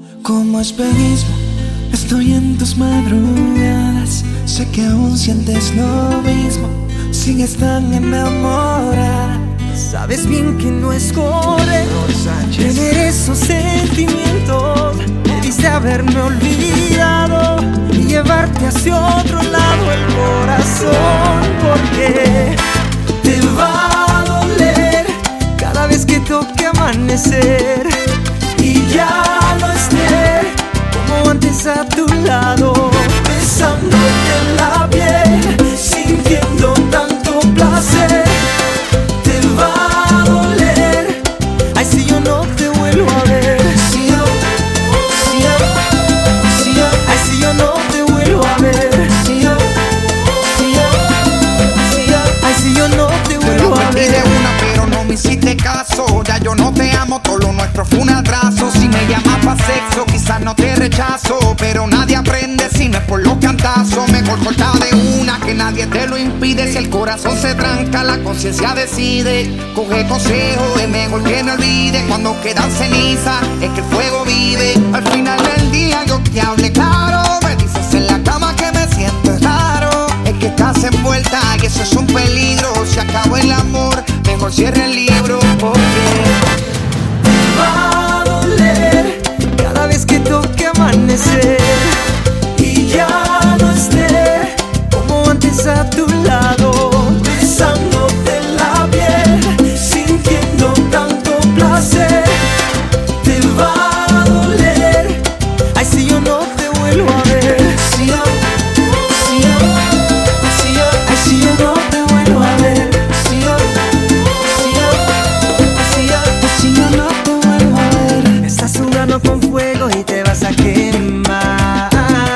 Como espejismo, estoy en tus madrugadas. Sé que aún sientes lo mismo, sigues tan enamorada. Sabes bien que no es correcto tener esos sentimientos. Debiste haberme olvidado y llevarte hacia otro lado el corazón, porque te va a doler cada vez que toque amanecer y ya no esté como antes a tu lado, besándote en la piel, sintiendo tanto placer. Te va a doler, ay, si yo no te vuelvo a ver. Ay, si yo no te vuelvo a ver. Ay, si yo no te vuelvo a ver. Te lo de una, pero no me hiciste caso. Ya yo no te amo, todo lo nuestro fue un atraso. Si me llamas pa' sexo, quizás no te rechazo, pero nadie aprende si no es por los cantazos. Mejor corta de una, que nadie te lo impide. Si el corazón se tranca, la conciencia decide. Coge consejo, es mejor que me olvide. Cuando quedan cenizas, es que el fuego vive. Al final del día yo te hablé claro. Me dices en la cama que me siento raro. Es que estás envuelta y eso es un peligro. Se acabó el amor, mejor cierre el libro, porque te va a doler cada vez que toque amanecer y ya no esté como antes a tu lado, besándote en la piel, sintiendo tanto placer. Te va a doler, ay, si yo no te vuelvo a ver. Ay, si yo no te vuelvo a ver. Si yo no te vuelvo a ver. Estás jugando con fuego y te vas a quemar.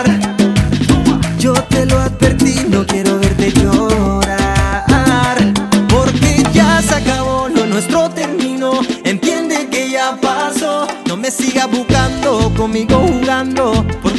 Yo te lo advertí, no quiero verte llorar, porque ya se acabó, lo nuestro terminó. Entiende que ya pasó, no me sigas buscando, conmigo jugando.